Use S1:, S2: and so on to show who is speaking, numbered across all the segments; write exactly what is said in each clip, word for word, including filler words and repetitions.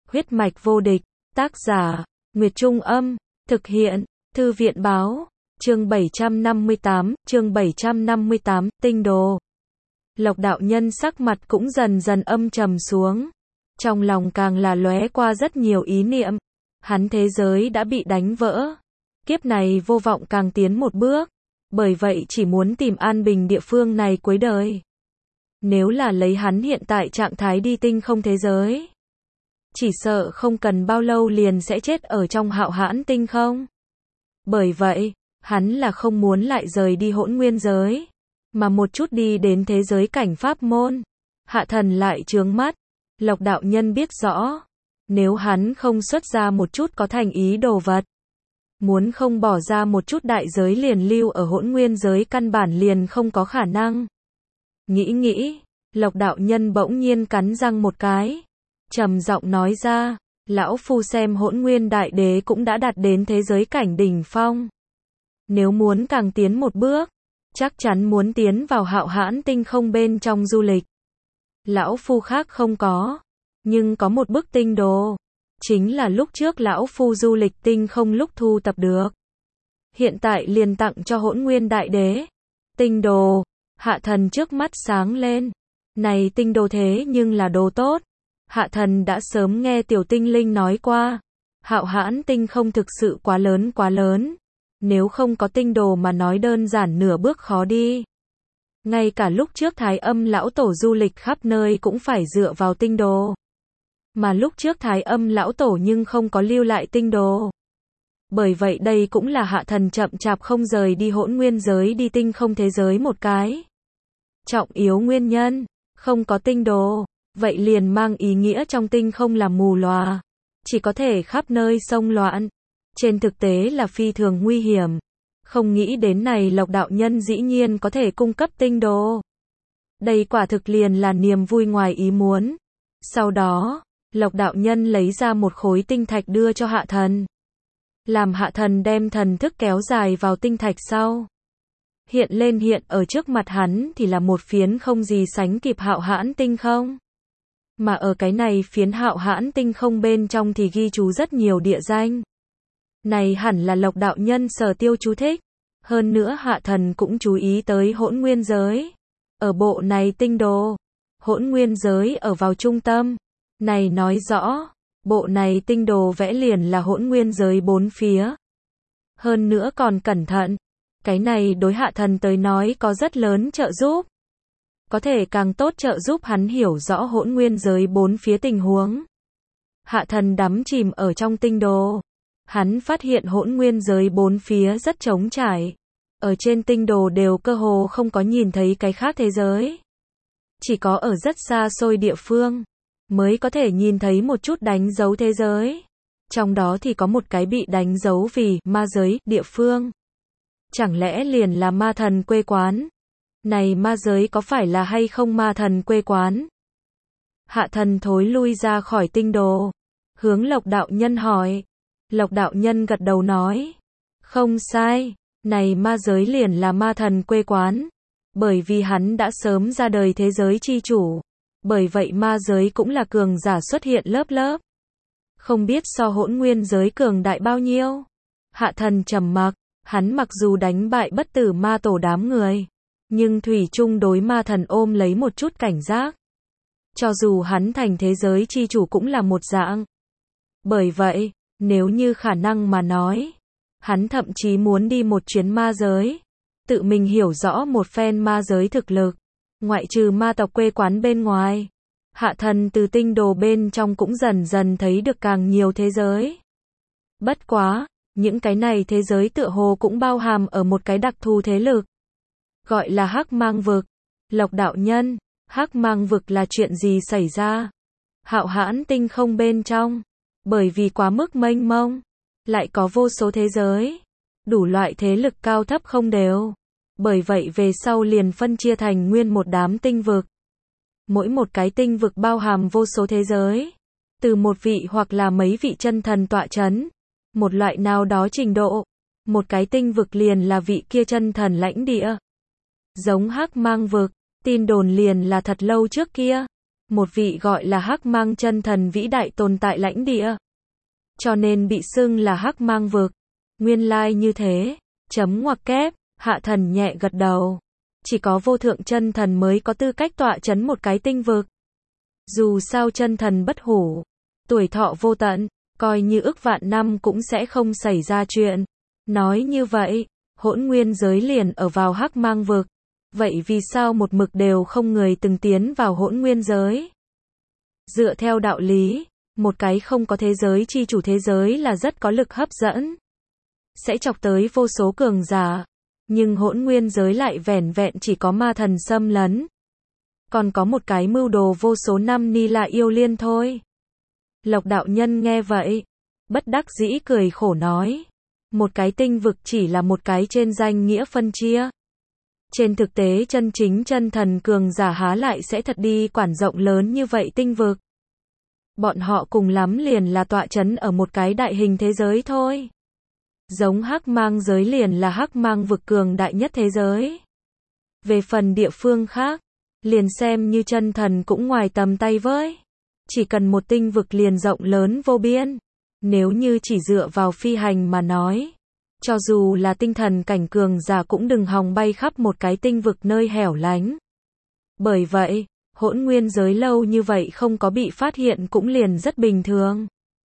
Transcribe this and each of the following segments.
S1: Huyết mạch vô địch, tác giả, Nguyệt Trung Âm, thực hiện, Thư viện Báo, chương bảy trăm năm mươi tám, chương bảy trăm năm mươi tám, tinh đồ. Lộc đạo nhân sắc mặt cũng dần dần âm trầm xuống, trong lòng càng là lóe qua rất nhiều ý niệm, hắn thế giới đã bị đánh vỡ, kiếp này vô vọng càng tiến một bước, bởi vậy chỉ muốn tìm an bình địa phương này cuối đời. Nếu là lấy hắn hiện tại trạng thái đi tinh không thế giới, chỉ sợ không cần bao lâu liền sẽ chết ở trong hạo hãn tinh không. Bởi vậy, hắn là không muốn lại rời đi hỗn nguyên giới, mà một chút đi đến thế giới cảnh pháp môn. Hạ thần lại trướng mắt, Lộc đạo nhân biết rõ, nếu hắn không xuất ra một chút có thành ý đồ vật, muốn không bỏ ra một chút đại giới liền lưu ở hỗn nguyên giới căn bản liền không có khả năng. Nghĩ nghĩ, Lộc đạo nhân bỗng nhiên cắn răng một cái, trầm giọng nói ra, lão phu xem hỗn nguyên đại đế cũng đã đạt đến thế giới cảnh đỉnh phong. Nếu muốn càng tiến một bước, chắc chắn muốn tiến vào hạo hãn tinh không bên trong du lịch. Lão phu khác không có, nhưng có một bức tinh đồ, chính là lúc trước lão phu du lịch tinh không lúc thu tập được. Hiện tại liền tặng cho hỗn nguyên đại đế. Tinh đồ, hạ thần trước mắt sáng lên. Này tinh đồ thế nhưng là đồ tốt. Hạ thần đã sớm nghe tiểu tinh linh nói qua. Hạo hãn tinh không thực sự quá lớn quá lớn. Nếu không có tinh đồ mà nói đơn giản nửa bước khó đi. Ngay cả lúc trước Thái Âm lão tổ du lịch khắp nơi cũng phải dựa vào tinh đồ. Mà lúc trước Thái Âm lão tổ nhưng không có lưu lại tinh đồ. Bởi vậy đây cũng là hạ thần chậm chạp không rời đi hỗn nguyên giới đi tinh không thế giới một cái trọng yếu nguyên nhân. Không có tinh đồ, vậy liền mang ý nghĩa trong tinh không là mù lòa, chỉ có thể khắp nơi xông loạn. Trên thực tế là phi thường nguy hiểm. Không nghĩ đến này Lộc đạo nhân dĩ nhiên có thể cung cấp tinh đồ. Đây quả thực liền là niềm vui ngoài ý muốn. Sau đó, Lộc đạo nhân lấy ra một khối tinh thạch đưa cho hạ thần. Làm hạ thần đem thần thức kéo dài vào tinh thạch sau. Hiện lên hiện ở trước mặt hắn thì là một phiến không gì sánh kịp hạo hãn tinh không. Mà ở cái này phiến hạo hãn tinh không bên trong thì ghi chú rất nhiều địa danh. Này hẳn là Lộc đạo nhân sở tiêu chú thích. Hơn nữa hạ thần cũng chú ý tới hỗn nguyên giới. Ở bộ này tinh đồ, hỗn nguyên giới ở vào trung tâm. Này nói rõ, bộ này tinh đồ vẽ liền là hỗn nguyên giới bốn phía. Hơn nữa còn cẩn thận. Cái này đối hạ thần tới nói có rất lớn trợ giúp. Có thể càng tốt trợ giúp hắn hiểu rõ hỗn nguyên giới bốn phía tình huống. Hạ thần đắm chìm ở trong tinh đồ. Hắn phát hiện hỗn nguyên giới bốn phía rất trống trải. Ở trên tinh đồ đều cơ hồ không có nhìn thấy cái khác thế giới. Chỉ có ở rất xa xôi địa phương, mới có thể nhìn thấy một chút đánh dấu thế giới. Trong đó thì có một cái bị đánh dấu vì ma giới địa phương. Chẳng lẽ liền là ma thần quê quán? Này ma giới có phải là hay không ma thần quê quán? Hạ thần thối lui ra khỏi tinh đồ. Hướng Lộc đạo nhân hỏi. Lộc đạo nhân gật đầu nói. Không sai, này ma giới liền là ma thần quê quán. Bởi vì hắn đã sớm ra đời thế giới chi chủ. Bởi vậy ma giới cũng là cường giả xuất hiện lớp lớp. Không biết so hỗn nguyên giới cường đại bao nhiêu. Hạ thần trầm mặc. Hắn mặc dù đánh bại bất tử ma tổ đám người, nhưng thủy chung đối ma thần ôm lấy một chút cảnh giác. Cho dù hắn thành thế giới chi chủ cũng là một dạng. Bởi vậy, nếu như khả năng mà nói, hắn thậm chí muốn đi một chuyến ma giới, tự mình hiểu rõ một phen ma giới thực lực, ngoại trừ ma tộc quê quán bên ngoài. Hạ thần từ tinh đồ bên trong cũng dần dần thấy được càng nhiều thế giới. Bất quá, những cái này thế giới tựa hồ cũng bao hàm ở một cái đặc thù thế lực. Gọi là Hắc Mang Vực. Lộc đạo nhân, Hắc Mang Vực là chuyện gì xảy ra? Hạo hãn tinh không bên trong. Bởi vì quá mức mênh mông. Lại có vô số thế giới. Đủ loại thế lực cao thấp không đều. Bởi vậy về sau liền phân chia thành nguyên một đám tinh vực. Mỗi một cái tinh vực bao hàm vô số thế giới. Từ một vị hoặc là mấy vị chân thần tọa chấn. Một loại nào đó trình độ. Một cái tinh vực liền là vị kia chân thần lãnh địa. Giống Hắc Mang Vực, tin đồn liền là thật lâu trước kia. một vị gọi là Hắc Mang chân thần vĩ đại tồn tại lãnh địa. Cho nên bị xưng là Hắc Mang vực. Nguyên lai như thế, chấm ngoặc kép, Hạ Thần nhẹ gật đầu. Chỉ có vô thượng chân thần mới có tư cách tọa chấn một cái tinh vực. Dù sao chân thần bất hủ, tuổi thọ vô tận, coi như ức vạn năm cũng sẽ không xảy ra chuyện. Nói như vậy, hỗn nguyên giới liền ở vào Hắc Mang vực. Vậy vì sao một mực đều không người từng tiến vào hỗn nguyên giới? Dựa theo đạo lý, một cái không có thế giới chi chủ thế giới là rất có lực hấp dẫn. Sẽ chọc tới vô số cường giả. Nhưng hỗn nguyên giới lại vẻn vẹn chỉ có ma thần xâm lấn. Còn có một cái mưu đồ vô số năm ni là yêu liên thôi. Lộc đạo nhân nghe vậy, bất đắc dĩ cười khổ nói. Một cái tinh vực chỉ là một cái trên danh nghĩa phân chia. Trên thực tế chân chính chân thần cường giả há lại sẽ thật đi quản rộng lớn như vậy tinh vực. Bọn họ cùng lắm liền là tọa chấn ở một cái đại hình thế giới thôi. Giống Hắc Mang giới liền là Hắc Mang vực cường đại nhất thế giới. Về phần địa phương khác, liền xem như chân thần cũng ngoài tầm tay với. Chỉ cần một tinh vực liền rộng lớn vô biên. Nếu như chỉ dựa vào phi hành mà nói, cho dù là tinh thần cảnh cường giả cũng đừng hòng bay khắp một cái tinh vực nơi hẻo lánh. Bởi vậy, hỗn nguyên giới lâu như vậy không có bị phát hiện cũng liền rất bình thường.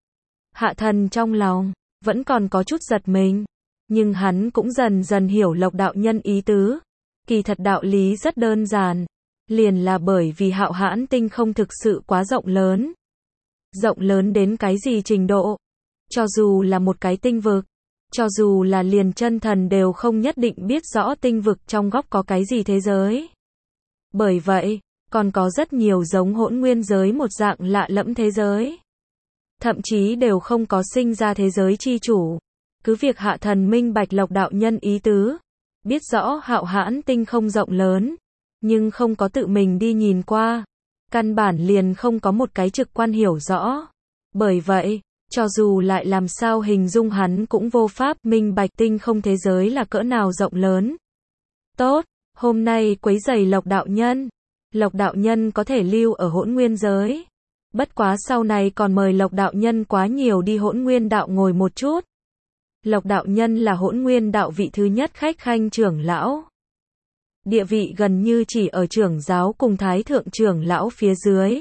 S1: Hạ Thần trong lòng vẫn còn có chút giật mình, nhưng hắn cũng dần dần hiểu Lộc đạo nhân ý tứ. Kỳ thật đạo lý rất đơn giản, liền là bởi vì Hạo Hãn tinh không thực sự quá rộng lớn. Rộng lớn đến cái gì trình độ? Cho dù là một cái tinh vực, cho dù là liền chân thần đều không nhất định biết rõ tinh vực trong góc có cái gì thế giới. Bởi vậy, còn có rất nhiều giống hỗn nguyên giới một dạng lạ lẫm thế giới. Thậm chí đều không có sinh ra thế giới chi chủ. Cứ việc Hạ Thần minh bạch Lộc đạo nhân ý tứ, biết rõ Hạo Hãn tinh không rộng lớn, nhưng không có tự mình đi nhìn qua, căn bản liền không có một cái trực quan hiểu rõ. Bởi vậy, cho dù lại làm sao hình dung hắn cũng vô pháp minh bạch tinh không thế giới là cỡ nào rộng lớn. Tốt, hôm nay quấy rầy Lộc đạo nhân. Lộc đạo nhân có thể lưu ở hỗn nguyên giới. Bất quá sau này còn mời Lộc đạo nhân quá nhiều đi hỗn nguyên đạo ngồi một chút. Lộc đạo nhân là hỗn nguyên đạo vị thứ nhất khách khanh trưởng lão. Địa vị gần như chỉ ở trưởng giáo cùng thái thượng trưởng lão phía dưới.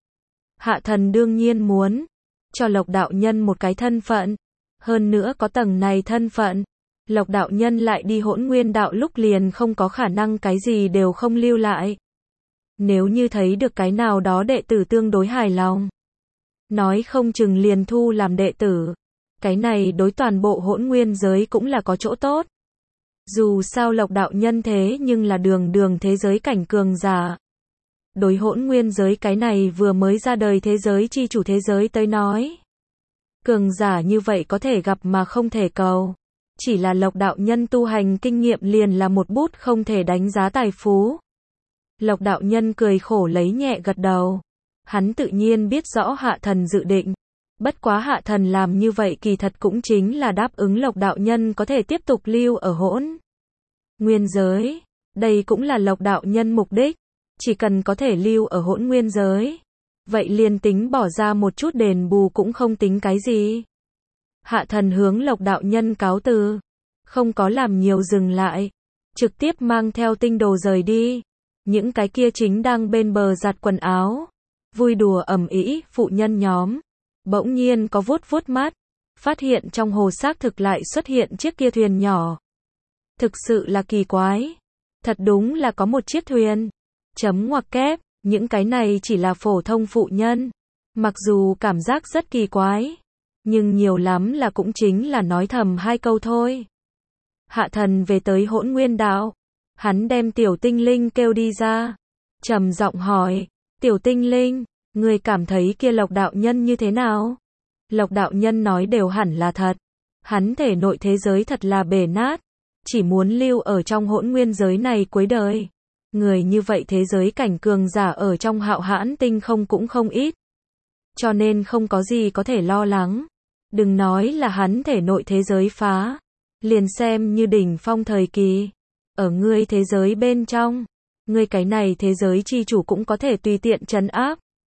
S1: Hạ Thần đương nhiên muốn cho Lộc đạo nhân một cái thân phận. Hơn nữa có tầng này thân phận, Lộc đạo nhân lại đi hỗn nguyên đạo lúc liền không có khả năng cái gì đều không lưu lại. Nếu như thấy được cái nào đó đệ tử tương đối hài lòng, nói không chừng liền thu làm đệ tử. Cái này đối toàn bộ hỗn nguyên giới cũng là có chỗ tốt. Dù sao Lộc đạo nhân thế nhưng là đường đường thế giới cảnh cường giả. Đối hỗn nguyên giới cái này vừa mới ra đời thế giới chi chủ thế giới tới nói. Cường giả như vậy có thể gặp mà không thể cầu. Chỉ là Lộc đạo nhân tu hành kinh nghiệm liền là một bút không thể đánh giá tài phú. Lộc đạo nhân cười khổ lấy nhẹ gật đầu. Hắn tự nhiên biết rõ Hạ Thần dự định. Bất quá Hạ Thần làm như vậy kỳ thật cũng chính là đáp ứng Lộc đạo nhân có thể tiếp tục lưu ở hỗn nguyên giới. Đây cũng là Lộc đạo nhân mục đích. Chỉ cần có thể lưu ở hỗn nguyên giới, vậy liền tính bỏ ra một chút đền bù cũng không tính cái gì. Hạ Thần hướng Lộc đạo nhân cáo từ, không có làm nhiều dừng lại, trực tiếp mang theo tinh đồ rời đi. Những cái kia chính đang bên bờ giặt quần áo, vui đùa ầm ĩ phụ nhân nhóm, bỗng nhiên có vuốt vuốt mắt, phát hiện trong hồ xác thực lại xuất hiện chiếc kia thuyền nhỏ. Thực sự là kỳ quái, thật đúng là có một chiếc thuyền. Chấm ngoặc kép, những cái này chỉ là phổ thông phụ nhân. Mặc dù cảm giác rất kỳ quái, nhưng nhiều lắm là cũng chính là nói thầm hai câu thôi. Hạ Thần về tới hỗn nguyên đạo, hắn đem tiểu tinh linh kêu đi ra, trầm giọng hỏi, tiểu tinh linh, người cảm thấy kia Lộc đạo nhân như thế nào? Lộc đạo nhân nói đều hẳn là thật, hắn thể nội thế giới thật là bể nát, chỉ muốn lưu ở trong hỗn nguyên giới này cuối đời. Người như vậy thế giới cảnh cường giả ở trong Hạo Hãn tinh không cũng không ít. Cho nên không có gì có thể lo lắng. Đừng nói là hắn thể nội thế giới phá. Liền xem như đỉnh phong thời kỳ. Ở ngươi thế giới bên trong. Ngươi cái này thế giới chi chủ cũng có thể tùy tiện trấn áp.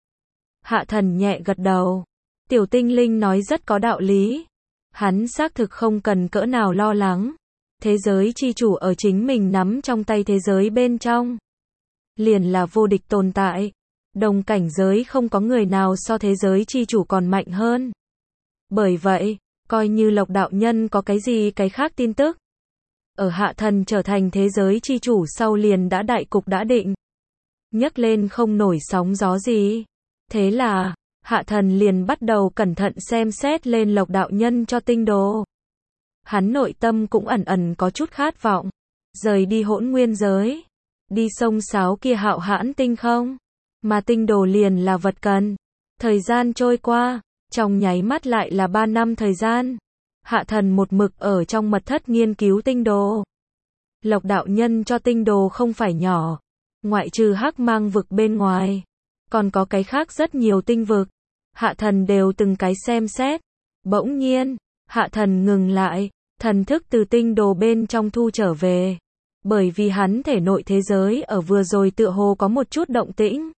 S1: Hạ thần nhẹ gật đầu. Tiểu tinh linh nói rất có đạo lý. Hắn xác thực không cần cỡ nào lo lắng. Thế giới chi chủ ở chính mình nắm trong tay thế giới bên trong. Liền là vô địch tồn tại. Đồng cảnh giới không có người nào so thế giới chi chủ còn mạnh hơn. Bởi vậy, coi như Lộc đạo nhân có cái gì cái khác tin tức. Ở hạ thần trở thành thế giới chi chủ sau liền đã đại cục đã định. Nhấc lên không nổi sóng gió gì. Thế là, hạ thần liền bắt đầu cẩn thận xem xét lên Lộc đạo nhân cho tinh đồ. Hắn nội tâm cũng ẩn ẩn có chút khát vọng. Rời đi hỗn nguyên giới. Đi sông sáo kia hạo hãn tinh không. Mà tinh đồ liền là vật cần. Thời gian trôi qua, trong nháy mắt lại là ba năm thời gian. Hạ thần một mực ở trong mật thất nghiên cứu tinh đồ. Lộc đạo nhân cho tinh đồ không phải nhỏ. Ngoại trừ hắc mang vực bên ngoài. Còn có cái khác rất nhiều tinh vực. Hạ thần đều từng cái xem xét. Bỗng nhiên, hạ thần ngừng lại. Thần thức từ tinh đồ bên trong thu trở về. Bởi vì hắn thể nội thế giới ở vừa rồi tựa hồ có một chút động tĩnh.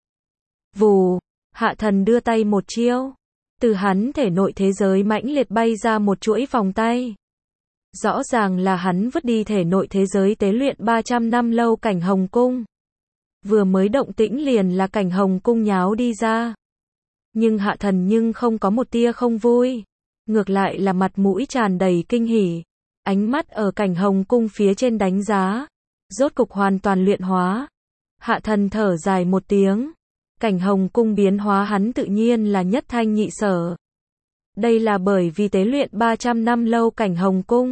S1: Vù, hạ thần đưa tay một chiêu. Từ hắn thể nội thế giới mãnh liệt bay ra một chuỗi vòng tay. Rõ ràng là hắn vứt đi thể nội thế giới tế luyện ba trăm năm lâu cảnh hồng cung. Vừa mới động tĩnh liền là cảnh hồng cung nháo đi ra. Nhưng hạ thần nhưng không có một tia không vui. Ngược lại là mặt mũi tràn đầy kinh hỉ. Ánh mắt ở cảnh hồng cung phía trên đánh giá. Rốt cục hoàn toàn luyện hóa. Hạ thần thở dài một tiếng. Cảnh hồng cung biến hóa hắn tự nhiên là nhất thanh nhị sở. Đây là bởi vì tế luyện ba trăm năm lâu cảnh hồng cung.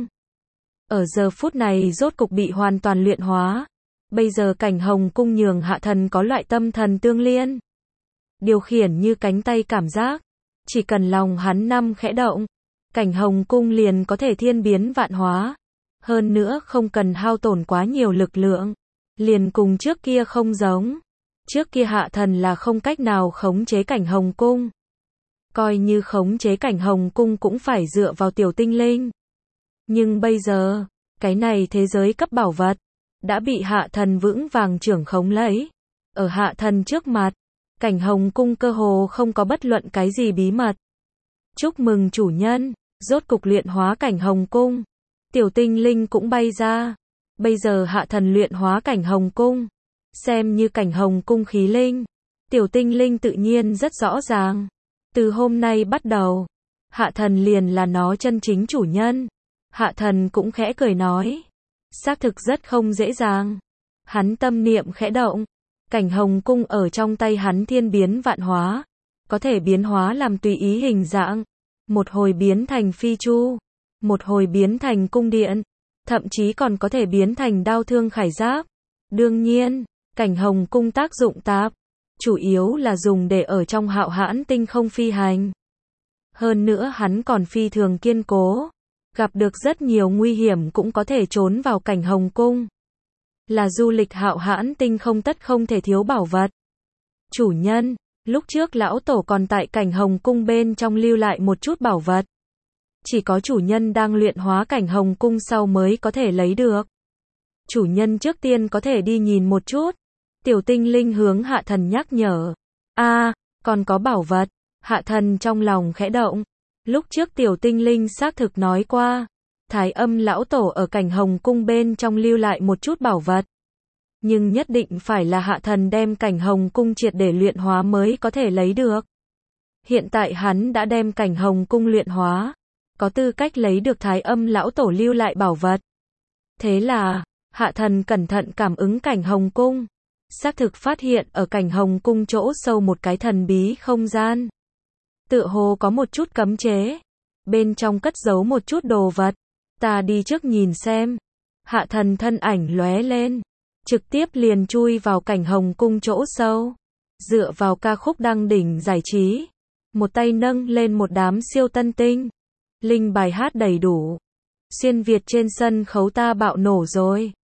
S1: Ở giờ phút này rốt cục bị hoàn toàn luyện hóa. Bây giờ cảnh hồng cung nhường hạ thần có loại tâm thần tương liên. Điều khiển như cánh tay cảm giác. Chỉ cần lòng hắn năm khẽ động. Cảnh hồng cung liền có thể thiên biến vạn hóa. Hơn nữa không cần hao tổn quá nhiều lực lượng. Liền cùng trước kia không giống. Trước kia hạ thần là không cách nào khống chế cảnh hồng cung. Coi như khống chế cảnh hồng cung cũng phải dựa vào tiểu tinh linh. Nhưng bây giờ, cái này thế giới cấp bảo vật, đã bị hạ thần vững vàng trưởng khống lấy. Ở hạ thần trước mặt, cảnh hồng cung cơ hồ không có bất luận cái gì bí mật. Chúc mừng chủ nhân, rốt cục luyện hóa cảnh hồng cung. Tiểu tinh linh cũng bay ra. Bây giờ hạ thần luyện hóa cảnh hồng cung. Xem như cảnh hồng cung khí linh. Tiểu tinh linh tự nhiên rất rõ ràng. Từ hôm nay bắt đầu, hạ thần liền là nó chân chính chủ nhân. Hạ thần cũng khẽ cười nói. Xác thực rất không dễ dàng. Hắn tâm niệm khẽ động. Cảnh hồng cung ở trong tay hắn thiên biến vạn hóa. Có thể biến hóa làm tùy ý hình dạng. Một hồi biến thành phi chu. Một hồi biến thành cung điện. Thậm chí còn có thể biến thành đao thương khải giáp. Đương nhiên, cảnh hồng cung tác dụng tạp. Chủ yếu là dùng để ở trong hạo hãn tinh không phi hành. Hơn nữa hắn còn phi thường kiên cố. Gặp được rất nhiều nguy hiểm cũng có thể trốn vào cảnh hồng cung. Là du lịch hạo hãn tinh không tất không thể thiếu bảo vật. Chủ nhân, lúc trước lão tổ còn tại cảnh hồng cung bên trong lưu lại một chút bảo vật. Chỉ có chủ nhân đang luyện hóa cảnh hồng cung sau mới có thể lấy được. Chủ nhân trước tiên có thể đi nhìn một chút. Tiểu tinh linh hướng hạ thần nhắc nhở. A, à, còn có bảo vật. Hạ thần trong lòng khẽ động. Lúc trước tiểu tinh linh xác thực nói qua. Thái âm lão tổ ở cảnh hồng cung bên trong lưu lại một chút bảo vật. Nhưng nhất định phải là hạ thần đem cảnh hồng cung triệt để luyện hóa mới có thể lấy được. Hiện tại hắn đã đem cảnh hồng cung luyện hóa. Có tư cách lấy được thái âm lão tổ lưu lại bảo vật. Thế là, hạ thần cẩn thận cảm ứng cảnh hồng cung. Xác thực phát hiện ở cảnh hồng cung chỗ sâu một cái thần bí không gian. Tựa hồ có một chút cấm chế. Bên trong cất giấu một chút đồ vật. Ta đi trước nhìn xem. Hạ thần thân ảnh lóe lên. Trực tiếp liền chui vào cảnh hồng cung chỗ sâu. Dựa vào ca khúc đăng đỉnh giải trí. Một tay nâng lên một đám siêu tân tinh. Linh bài hát đầy đủ. Xuyên Việt trên sân khấu ta bạo nổ rồi.